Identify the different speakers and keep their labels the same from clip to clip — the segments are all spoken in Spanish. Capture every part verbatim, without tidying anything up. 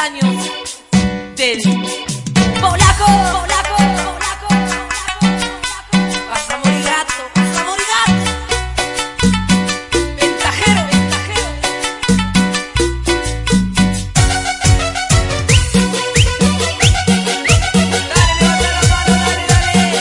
Speaker 1: años del polaco, polaco, polaco. Vas a morir gato, vas a morir gato. Ventajero, ventajero. Dale, levanta la mano, dale, dale.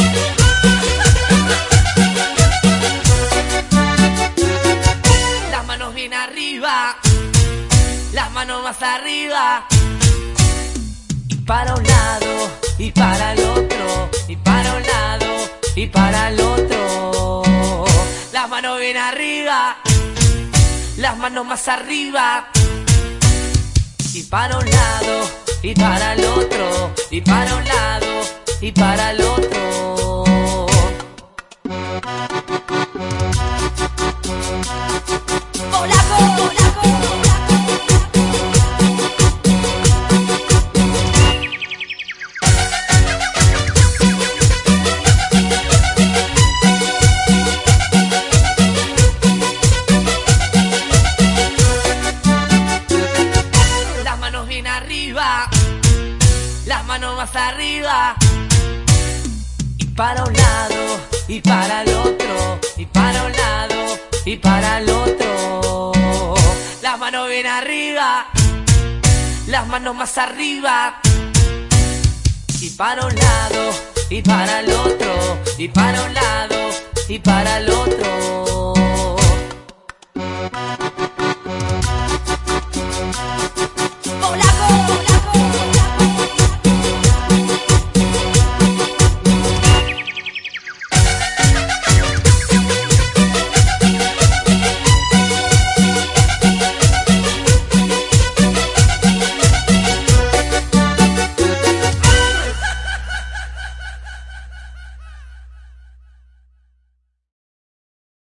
Speaker 1: Las manos bien arriba, las manos más arriba. Y para un lado, y para el otro, y para un lado, y para el otro. Las manos bien arriba, las manos más arriba. Y para un lado, y para el otro, y para un lado, y para el otro. Polaco, polaco, polaco. Las manos bien arriba, las manos más arriba. Y para un lado, y para el otro, y para un lado, y para el otro. Las manos bien arriba, las manos más arriba. Y para un lado, y para el otro, y para un lado, y para el otro.